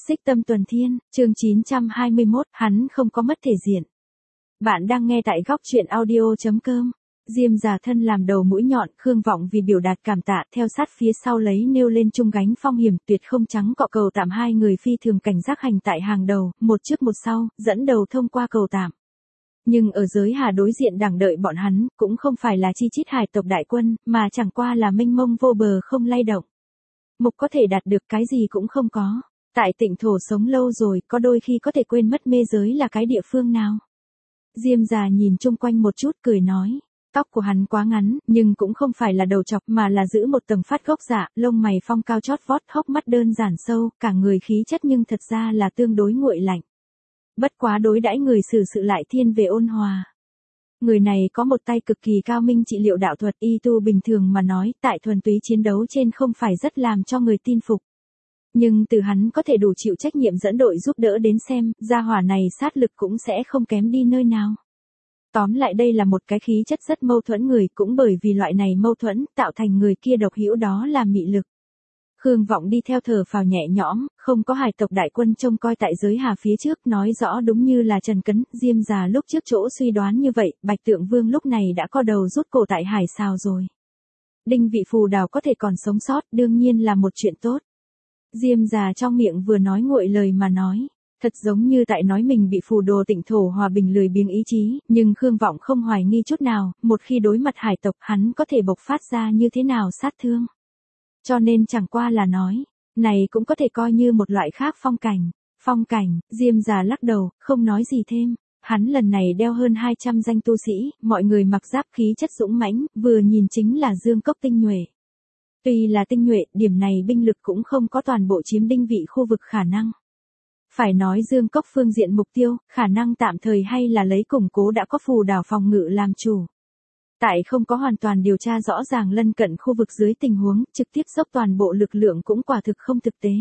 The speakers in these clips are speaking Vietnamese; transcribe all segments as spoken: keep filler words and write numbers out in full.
Xích Tâm Tuần Thiên, chương chín trăm hai mươi mốt, hắn không có mất thể diện. Bạn đang nghe tại góc truyện audio chấm com. Diêm già thân làm đầu mũi nhọn, Khương Vọng vì biểu đạt cảm tạ, theo sát phía sau lấy nêu lên chung gánh phong hiểm, tuyệt không trắng cọ cầu tạm hai người phi thường cảnh giác hành tại hàng đầu, một trước một sau, dẫn đầu thông qua cầu tạm. Nhưng ở giới hà đối diện đằng đợi bọn hắn, cũng không phải là chi chít hải tộc đại quân, mà chẳng qua là mênh mông vô bờ không lay động. Mục có thể đạt được cái gì cũng không có. Tại Tịnh Thổ sống lâu rồi, có đôi khi có thể quên mất mê giới là cái địa phương nào. Diêm già nhìn chung quanh một chút cười nói. Tóc của hắn quá ngắn, nhưng cũng không phải là đầu chọc mà là giữ một tầng phát gốc dạ, lông mày phong cao chót vót, hốc mắt đơn giản sâu, cả người khí chất nhưng thật ra là tương đối nguội lạnh. Bất quá đối đãi người xử sự lại thiên về ôn hòa. Người này có một tay cực kỳ cao minh trị liệu đạo thuật, y tu bình thường mà nói, tại thuần túy chiến đấu trên không phải rất làm cho người tin phục. Nhưng từ hắn có thể đủ chịu trách nhiệm dẫn đội giúp đỡ đến xem, gia hỏa này sát lực cũng sẽ không kém đi nơi nào. Tóm lại đây là một cái khí chất rất mâu thuẫn người, cũng bởi vì loại này mâu thuẫn, tạo thành người kia độc hữu đó là mị lực. Khương Vọng đi theo thở phào nhẹ nhõm, không có hải tộc đại quân trông coi tại giới hà phía trước, nói rõ đúng như là Trần Cấn, Diêm già lúc trước chỗ suy đoán như vậy, Bạch Tượng Vương lúc này đã co đầu rút cổ tại hải sao rồi. Đinh Vị Phù Đào có thể còn sống sót, đương nhiên là một chuyện tốt. Diêm già trong miệng vừa nói nguội lời mà nói, thật giống như tại nói mình bị phù đồ Tịnh Thổ hòa bình lười biếng ý chí, nhưng Khương Vọng không hoài nghi chút nào, một khi đối mặt hải tộc hắn có thể bộc phát ra như thế nào sát thương. Cho nên chẳng qua là nói, này cũng có thể coi như một loại khác phong cảnh. Phong cảnh, Diêm già lắc đầu, không nói gì thêm. Hắn lần này đeo hơn hai trăm danh tu sĩ, mọi người mặc giáp khí chất dũng mãnh, vừa nhìn chính là dương cốc tinh nhuệ. Tuy là tinh nhuệ, điểm này binh lực cũng không có toàn bộ chiếm Đinh Vị khu vực khả năng. Phải nói dương cốc phương diện mục tiêu, khả năng tạm thời hay là lấy củng cố đã có phù đảo phòng ngự làm chủ. Tại không có hoàn toàn điều tra rõ ràng lân cận khu vực dưới tình huống, trực tiếp dốc toàn bộ lực lượng cũng quả thực không thực tế.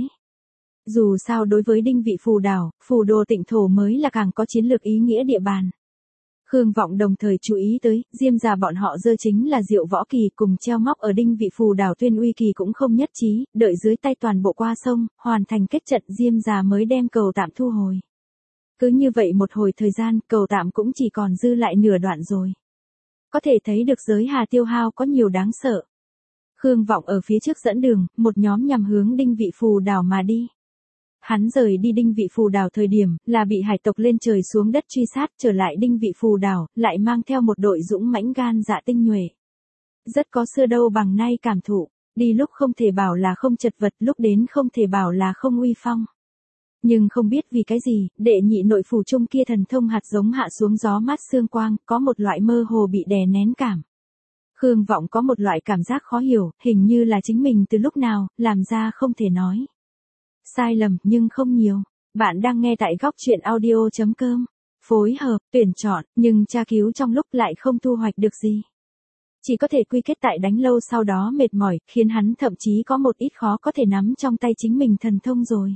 Dù sao đối với Đinh Vị phù đảo, phù đồ Tịnh Thổ mới là càng có chiến lược ý nghĩa địa bàn. Khương Vọng đồng thời chú ý tới, Diêm già bọn họ dơ chính là Diệu Võ Kỳ cùng treo móc ở Đinh Vị phù đảo Tuyên Uy Kỳ cũng không nhất trí, đợi dưới tay toàn bộ qua sông, hoàn thành kết trận Diêm già mới đem cầu tạm thu hồi. Cứ như vậy một hồi thời gian, cầu tạm cũng chỉ còn dư lại nửa đoạn rồi. Có thể thấy được giới hà tiêu hao có nhiều đáng sợ. Khương Vọng ở phía trước dẫn đường, một nhóm nhằm hướng Đinh Vị phù đảo mà đi. Hắn rời đi Đinh Vị phù đảo thời điểm, là bị hải tộc lên trời xuống đất truy sát, trở lại Đinh Vị phù đảo, lại mang theo một đội dũng mãnh gan dạ tinh nhuệ. Rất có xưa đâu bằng nay cảm thụ, đi lúc không thể bảo là không chật vật, lúc đến không thể bảo là không uy phong. Nhưng không biết vì cái gì, đệ nhị nội phù trung kia thần thông hạt giống hạ xuống gió mát sương quang, có một loại mơ hồ bị đè nén cảm. Khương Vọng có một loại cảm giác khó hiểu, hình như là chính mình từ lúc nào, làm ra không thể nói. Sai lầm, nhưng không nhiều. Bạn đang nghe tại góc truyện audio chấm com. Phối hợp, tuyển chọn, nhưng tra cứu trong lúc lại không thu hoạch được gì. Chỉ có thể quy kết tại đánh lâu sau đó mệt mỏi, khiến hắn thậm chí có một ít khó có thể nắm trong tay chính mình thần thông rồi.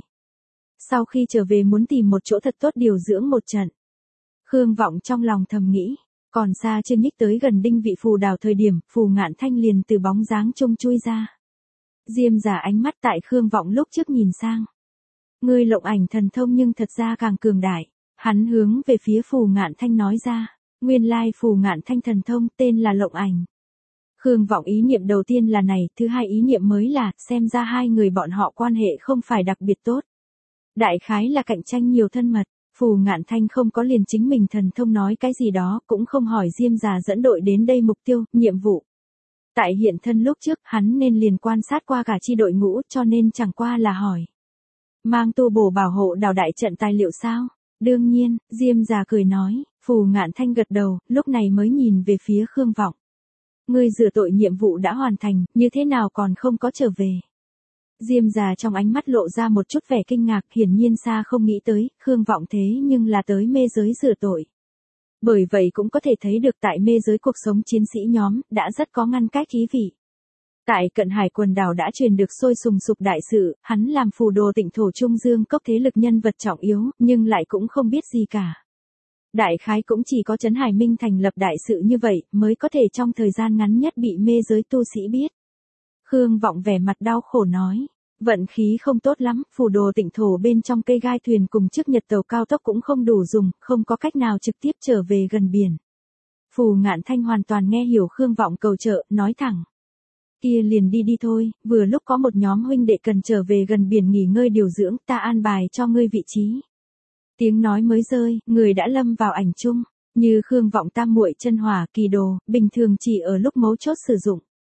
Sau khi trở về muốn tìm một chỗ thật tốt điều dưỡng một trận. Khương Vọng trong lòng thầm nghĩ, còn xa chưa nhích tới gần Đinh Vị phù đảo thời điểm, Phù Ngạn Thanh liền từ bóng dáng trông chui ra. Diêm giả ánh mắt tại Khương Vọng lúc trước nhìn sang. Ngươi lộng ảnh thần thông nhưng thật ra càng cường đại. Hắn hướng về phía Phù Ngạn Thanh nói ra. Nguyên lai Phù Ngạn Thanh thần thông tên là lộng ảnh. Khương Vọng ý niệm đầu tiên là này, thứ hai ý niệm mới là, xem ra hai người bọn họ quan hệ không phải đặc biệt tốt. Đại khái là cạnh tranh nhiều thân mật. Phù Ngạn Thanh không có liền chính mình thần thông nói cái gì đó, cũng không hỏi Diêm già dẫn đội đến đây mục tiêu, nhiệm vụ. Tại hiện thân lúc trước, hắn nên liền quan sát qua cả chi đội ngũ, cho nên chẳng qua là hỏi. Mang tu bổ bảo hộ đào đại trận tài liệu sao? Đương nhiên, Diêm già cười nói, Phù Ngạn Thanh gật đầu, lúc này mới nhìn về phía Khương Vọng. Ngươi rửa tội nhiệm vụ đã hoàn thành, như thế nào còn không có trở về? Diêm già trong ánh mắt lộ ra một chút vẻ kinh ngạc, hiển nhiên xa không nghĩ tới, Khương Vọng thế nhưng là tới mê giới rửa tội. Bởi vậy cũng có thể thấy được tại mê giới cuộc sống chiến sĩ nhóm, đã rất có ngăn cách ý vị. Tại cận hải quần đảo đã truyền được sôi sùng sục đại sự, hắn làm phù đồ Tịnh Thổ Trung Dương cốc thế lực nhân vật trọng yếu, nhưng lại cũng không biết gì cả. Đại khái cũng chỉ có Trấn Hải Minh thành lập đại sự như vậy, mới có thể trong thời gian ngắn nhất bị mê giới tu sĩ biết. Khương Vọng vẻ mặt đau khổ nói, Vận khí không tốt lắm, phù đồ tịnh thổ bên trong cây gai thuyền cùng chiếc nhật tàu cao tốc cũng không đủ dùng, không có cách nào trực tiếp trở về gần biển. Phù Ngạn Thanh hoàn toàn nghe hiểu Khương Vọng cầu trợ, nói thẳng. Kia liền đi đi thôi, vừa lúc có một nhóm huynh đệ cần trở về gần biển nghỉ ngơi điều dưỡng, ta an bài cho ngươi vị trí. Tiếng nói mới rơi, người đã lâm vào ảnh chung, như Khương Vọng tam muội chân hỏa kỳ đồ, bình thường chỉ ở lúc mấu chốt sử dụng.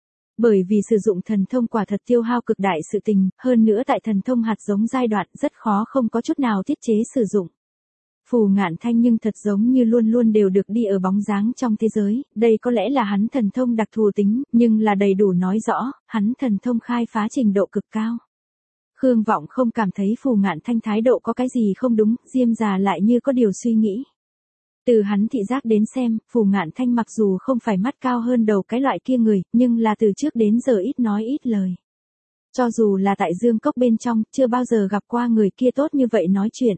Bởi vì sử dụng thần thông quả thật tiêu hao cực đại sự tình, hơn nữa tại thần thông hạt giống giai đoạn rất khó không có chút nào tiết chế sử dụng. Phù Ngạn Thanh nhưng thật giống như luôn luôn đều được đi ở bóng dáng trong thế giới, đây có lẽ là hắn thần thông đặc thù tính, nhưng là đầy đủ nói rõ, hắn thần thông khai phá trình độ cực cao. Khương Vọng không cảm thấy Phù Ngạn Thanh thái độ có cái gì không đúng, Diêm già lại như có điều suy nghĩ. Từ hắn thị giác đến xem, Phù Ngạn Thanh mặc dù không phải mắt cao hơn đầu cái loại kia người, nhưng là từ trước đến giờ ít nói ít lời. Cho dù là tại Dương Cốc bên trong, chưa bao giờ gặp qua người kia tốt như vậy nói chuyện.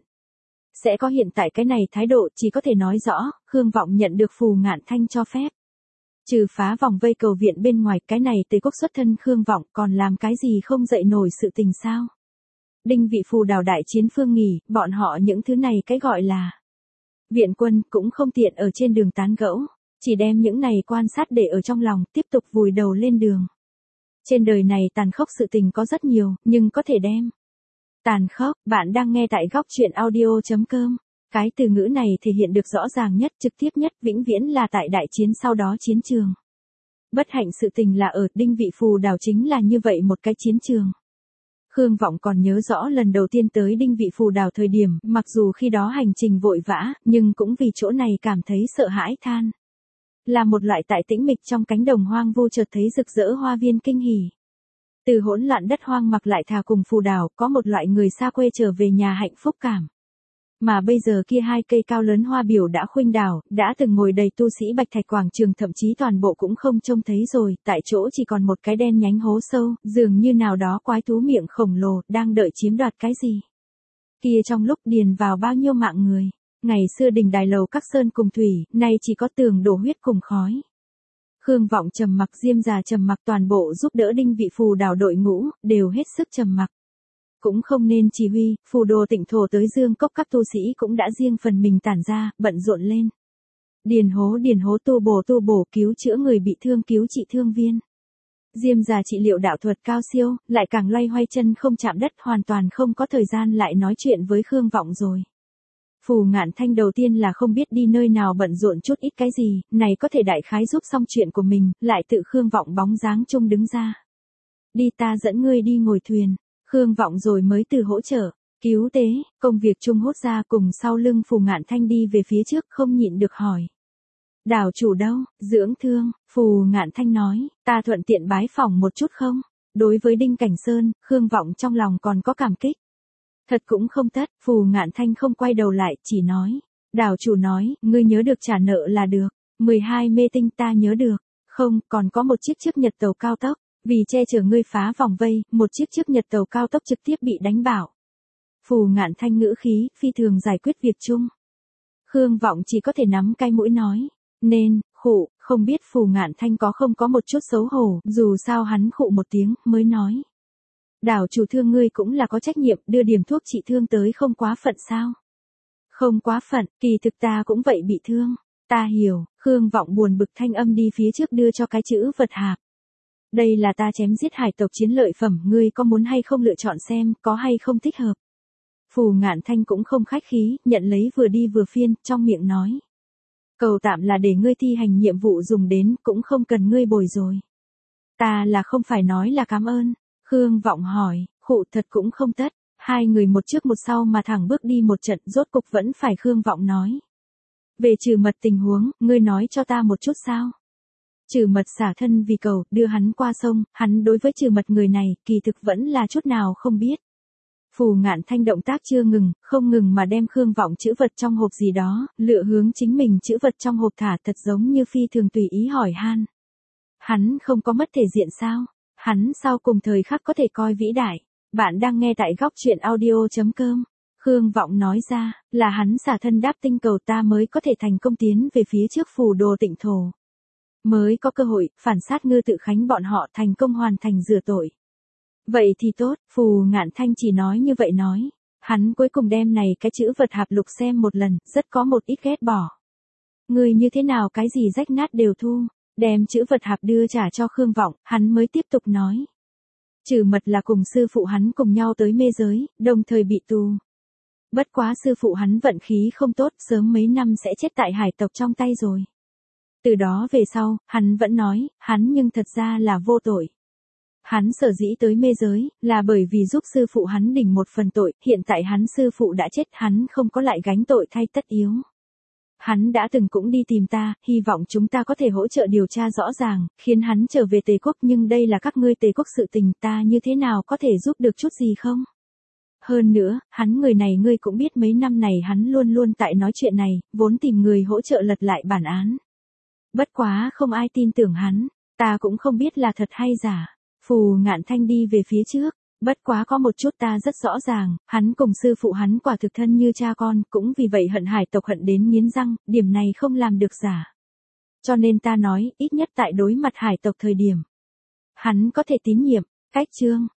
Sẽ có hiện tại cái này thái độ chỉ có thể nói rõ, Khương Vọng nhận được Phù Ngạn Thanh cho phép. Trừ phá vòng vây cầu viện bên ngoài cái này Tây Quốc xuất thân Khương Vọng còn làm cái gì không dậy nổi sự tình sao. Đinh vị phù đảo đại chiến phương nghỉ, bọn họ những thứ này cái gọi là viện quân cũng không tiện ở trên đường tán gẫu, chỉ đem những này quan sát để ở trong lòng, tiếp tục vùi đầu lên đường. Trên đời này tàn khốc sự tình có rất nhiều, nhưng có thể đem. Tàn khốc, bạn đang nghe tại góc truyện audio.com. Cái từ ngữ này thể hiện được rõ ràng nhất, trực tiếp nhất, vĩnh viễn là tại đại chiến sau đó chiến trường. Bất hạnh sự tình là ở Đinh vị phù đảo chính là như vậy một cái chiến trường. Khương Vọng còn nhớ rõ lần đầu tiên tới Đinh vị phù đảo thời điểm, mặc dù khi đó hành trình vội vã, nhưng cũng vì chỗ này cảm thấy sợ hãi than. Là một loại tại tĩnh mịch trong cánh đồng hoang vu chợt thấy rực rỡ hoa viên kinh hỉ. Từ hỗn loạn đất hoang mặc lại thà cùng phù đảo, có một loại người xa quê trở về nhà hạnh phúc cảm. Mà bây giờ kia hai cây cao lớn hoa biểu đã khuynh đảo, đã từng ngồi đầy tu sĩ Bạch Thạch quảng trường thậm chí toàn bộ cũng không trông thấy rồi, tại chỗ chỉ còn một cái đen nhánh hố sâu, dường như nào đó quái thú miệng khổng lồ, đang đợi chiếm đoạt cái gì. Kia trong lúc điền vào bao nhiêu mạng người, ngày xưa đình đài lầu các sơn cùng thủy, nay chỉ có tường đổ huyết cùng khói. Khương Vọng trầm mặc, Diêm già trầm mặc, toàn bộ giúp đỡ Đinh vị phù đảo đội ngũ, đều hết sức trầm mặc. Cũng không nên chỉ huy, phù đồ tịnh thổ tới Dương Cốc các tu sĩ cũng đã riêng phần mình tản ra, bận rộn lên. Điền hố điền hố, tu bổ tu bổ, cứu chữa người bị thương, cứu trị thương viên. Diêm già trị liệu đạo thuật cao siêu, lại càng loay hoay chân không chạm đất, hoàn toàn không có thời gian lại nói chuyện với Khương Vọng rồi. Phù Ngạn Thanh đầu tiên là không biết đi nơi nào bận rộn chút ít cái gì, này có thể đại khái giúp xong chuyện của mình, lại tự Khương Vọng bóng dáng chung đứng ra. Đi, ta dẫn ngươi đi ngồi thuyền. Khương Vọng rồi mới từ hỗ trợ, cứu tế, công việc chung hốt ra cùng sau lưng Phù Ngạn Thanh đi về phía trước, không nhịn được hỏi. Đảo chủ đâu, dưỡng thương, Phù Ngạn Thanh nói, ta thuận tiện bái phỏng một chút không? Đối với Đinh Cảnh Sơn, Khương Vọng trong lòng còn có cảm kích. Thật cũng không tất, Phù Ngạn Thanh không quay đầu lại, chỉ nói. Đảo chủ nói, ngươi nhớ được trả nợ là được. mười hai mê tinh ta nhớ được. Không, còn có một chiếc chiếc nhật tàu cao tốc. Vì che chở ngươi phá vòng vây, một chiếc chiếc nhật tàu cao tốc trực tiếp bị đánh bảo. Phù Ngạn Thanh ngữ khí, phi thường giải quyết việc chung. Khương Vọng chỉ có thể nắm cái mũi nói. Nên, khụ, không biết Phù Ngạn Thanh có không có một chút xấu hổ, dù sao hắn khụ một tiếng, mới nói. Đảo chủ thương ngươi cũng là có trách nhiệm, đưa điểm thuốc trị thương tới không quá phận sao? Không quá phận, kỳ thực ta cũng vậy bị thương. Ta hiểu, Khương Vọng buồn bực thanh âm đi phía trước đưa cho cái chữ vật hạp. Đây là ta chém giết hải tộc chiến lợi phẩm, ngươi có muốn hay không lựa chọn xem, có hay không thích hợp. Phù Ngạn Thanh cũng không khách khí, nhận lấy vừa đi vừa phiên, trong miệng nói. Cầu tạm là để ngươi thi hành nhiệm vụ dùng đến, cũng không cần ngươi bồi rồi. Ta là không phải nói là cảm ơn. Khương Vọng hỏi, khụ thật cũng không tất. Hai người một trước một sau mà thẳng bước đi một trận, rốt cục vẫn phải Khương Vọng nói. Về trừ mật tình huống, ngươi nói cho ta một chút sao? Trừ mật xả thân vì cầu, đưa hắn qua sông, hắn đối với trừ mật người này, kỳ thực vẫn là chút nào không biết. Phù Ngạn Thanh động tác chưa ngừng, không ngừng mà đem Khương Vọng chữ vật trong hộp gì đó, lựa hướng chính mình chữ vật trong hộp thả, thật giống như phi thường tùy ý hỏi han. Hắn không có mất thể diện sao? Hắn sau cùng thời khắc có thể coi vĩ đại. Bạn đang nghe tại góc truyện audio.com. Khương Vọng nói ra, là hắn xả thân đáp tinh cầu ta mới có thể thành công tiến về phía trước phù đồ tịnh thổ. Mới có cơ hội, phản sát Ngư Tự Khánh bọn họ thành công hoàn thành rửa tội. Vậy thì tốt, Phù Ngạn Thanh chỉ nói như vậy nói. Hắn cuối cùng đem này cái chữ vật hạp lục xem một lần, rất có một ít ghét bỏ. Người như thế nào cái gì rách nát đều thu, đem chữ vật hạp đưa trả cho Khương Vọng, hắn mới tiếp tục nói. Trừ Mật là cùng sư phụ hắn cùng nhau tới mê giới, đồng thời bị tù. Bất quá sư phụ hắn vận khí không tốt, sớm mấy năm sẽ chết tại hải tộc trong tay rồi. Từ đó về sau, hắn vẫn nói, hắn nhưng thật ra là vô tội. Hắn sở dĩ tới mê giới, là bởi vì giúp sư phụ hắn đỉnh một phần tội, hiện tại hắn sư phụ đã chết, hắn không có lại gánh tội thay tất yếu. Hắn đã từng cũng đi tìm ta, hy vọng chúng ta có thể hỗ trợ điều tra rõ ràng, khiến hắn trở về Tề quốc, nhưng đây là các ngươi Tề quốc sự tình, ta như thế nào có thể giúp được chút gì không? Hơn nữa, hắn người này ngươi cũng biết mấy năm này hắn luôn luôn tại nói chuyện này, vốn tìm người hỗ trợ lật lại bản án. Bất quá không ai tin tưởng hắn, ta cũng không biết là thật hay giả. Phù Ngạn Thanh đi về phía trước, bất quá có một chút ta rất rõ ràng, hắn cùng sư phụ hắn quả thực thân như cha con, cũng vì vậy hận hải tộc hận đến nghiến răng, điểm này không làm được giả. Cho nên ta nói, ít nhất tại đối mặt hải tộc thời điểm, hắn có thể tín nhiệm. Cách chương